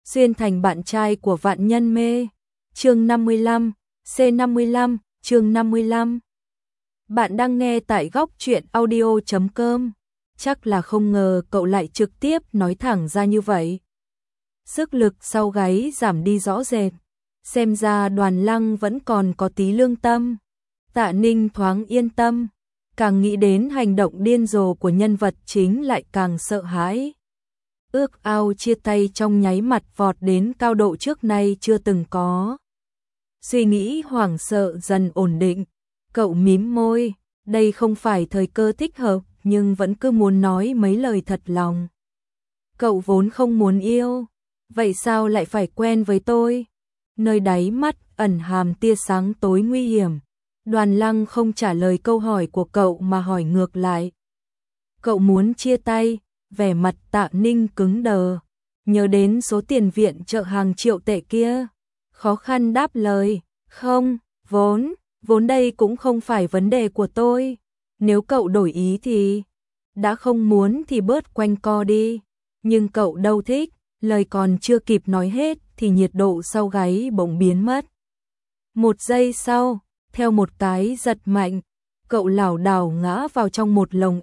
xuyên thành bạn trai của vạn nhân mê. Chương 55, C55, chương 55. Bạn đang nghe tại góc truyện audio.com. Chắc là không ngờ cậu lại trực tiếp nói thẳng ra như vậy. Sức lực sau gáy giảm đi rõ rệt. Xem ra Đoàn Lăng vẫn còn có tí lương tâm. Tạ Ninh thoáng yên tâm. Càng nghĩ đến hành động điên rồ của nhân vật chính lại càng sợ hãi. Ước ao chia tay trong nháy mặt vọt đến cao độ trước nay chưa từng có. Suy nghĩ hoảng sợ dần ổn định. Cậu mím môi, đây không phải thời cơ thích hợp, nhưng vẫn cứ muốn nói mấy lời thật lòng. Cậu vốn không muốn yêu, vậy sao lại phải quen với tôi? Nơi đáy mắt ẩn hàm tia sáng tối nguy hiểm. Đoàn Lăng không trả lời câu hỏi của cậu mà hỏi ngược lại. Cậu muốn chia tay, vẻ mặt Tạ Ninh cứng đờ. Nhớ đến số tiền viện trợ hàng triệu tệ kia. Khó khăn đáp lời, không, vốn đây cũng không phải vấn đề của tôi. Nếu cậu đổi ý thì, đã không muốn thì bớt quanh co đi. Nhưng cậu đâu thích, lời còn chưa kịp nói hết thì nhiệt độ sau gáy bỗng biến mất. Một giây sau, theo một cái giật mạnh, cậu lảo đảo ngã vào trong một lồng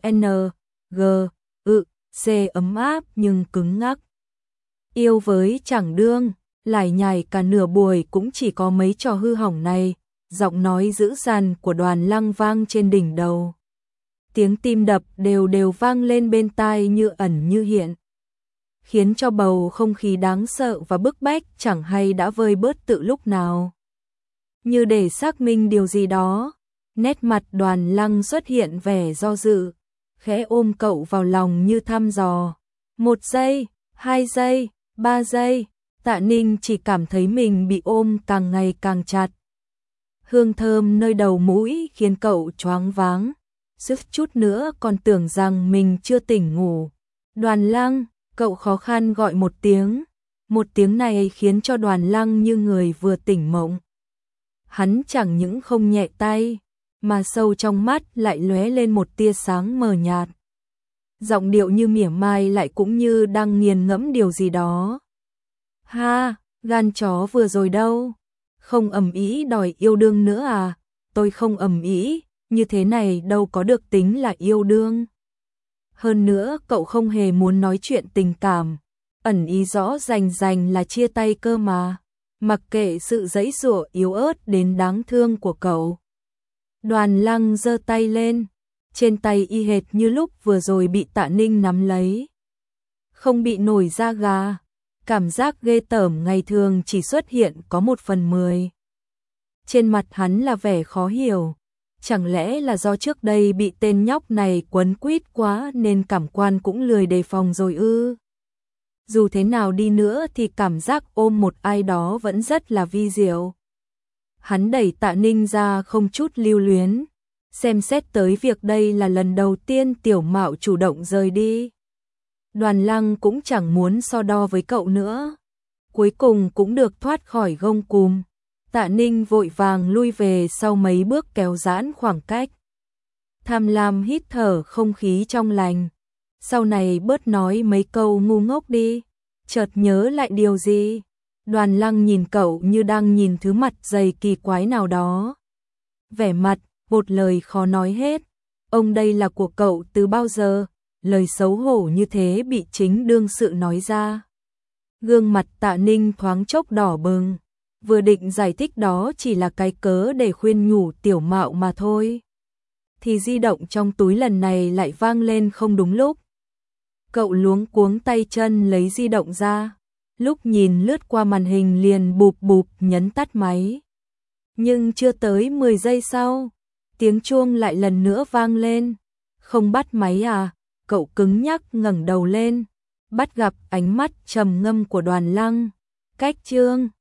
C ấm áp nhưng cứng ngắc. Yêu với chẳng đương, lải nhải cả nửa buổi cũng chỉ có mấy trò hư hỏng này. Giọng nói dữ dằn của Đoàn Lăng vang trên đỉnh đầu. Tiếng tim đập đều vang lên bên tai như ẩn như hiện. Khiến cho bầu không khí đáng sợ và bức bách chẳng hay đã vơi bớt tự lúc nào. Như để xác minh điều gì đó, nét mặt Đoàn Lăng xuất hiện vẻ do dự, khẽ ôm cậu vào lòng như thăm dò. 1 giây, 2 giây, 3 giây, Tạ Ninh chỉ cảm thấy mình bị ôm càng ngày càng chặt. Hương thơm nơi đầu mũi khiến cậu choáng váng, suýt chút nữa còn tưởng rằng mình chưa tỉnh ngủ. Đoàn Lăng, cậu khó khăn gọi một tiếng này khiến cho Đoàn Lăng như người vừa tỉnh mộng. Hắn chẳng những không nhẹ tay, mà sâu trong mắt lại lóe lên một tia sáng mờ nhạt. Giọng điệu như mỉa mai lại cũng như đang nghiền ngẫm điều gì đó. Ha, gan chó vừa rồi đâu? Không ầm ĩ đòi yêu đương nữa à? Tôi không ầm ĩ, như thế này đâu có được tính là yêu đương. Hơn nữa cậu không hề muốn nói chuyện tình cảm, ẩn ý rõ rành là chia tay cơ mà. Mặc kệ sự giãy giụa yếu ớt đến đáng thương của cậu. Đoàn Lăng giơ tay lên, trên tay y hệt như lúc vừa rồi bị Tạ Ninh nắm lấy. Không bị nổi da gà, cảm giác ghê tởm ngày thường chỉ xuất hiện có 1/10. Trên mặt hắn là vẻ khó hiểu, chẳng lẽ là do trước đây bị tên nhóc này quấn quýt quá nên cảm quan cũng lười đề phòng rồi ư? Dù thế nào đi nữa thì cảm giác ôm một ai đó vẫn rất là vi diệu. Hắn đẩy Tạ Ninh ra không chút lưu luyến, xem xét tới việc đây là lần đầu tiên Tiểu Mạo chủ động rời đi. Đoàn Lăng cũng chẳng muốn so đo với cậu nữa. Cuối cùng cũng được thoát khỏi gông cùm. Tạ Ninh vội vàng lui về sau mấy bước kéo giãn khoảng cách. Tham lam hít thở không khí trong lành. Sau này bớt nói mấy câu ngu ngốc đi. Chợt nhớ lại điều gì. Đoàn Lăng nhìn cậu như đang nhìn thứ mặt dày kỳ quái nào đó. Vẻ mặt, một lời khó nói hết. Ông đây là của cậu từ bao giờ? Lời xấu hổ như thế bị chính đương sự nói ra. Gương mặt Tạ Ninh thoáng chốc đỏ bừng. Vừa định giải thích đó chỉ là cái cớ để khuyên nhủ Tiểu Mạo mà thôi. Thì di động trong túi lần này lại vang lên không đúng lúc. Cậu luống cuống tay chân lấy di động ra. Lúc nhìn lướt qua màn hình liền bụp bụp nhấn tắt máy. Nhưng chưa tới 10 giây sau, tiếng chuông lại lần nữa vang lên. Không bắt máy à? Cậu cứng nhắc ngẩng đầu lên, bắt gặp ánh mắt trầm ngâm của Đoàn Lăng. Cách chương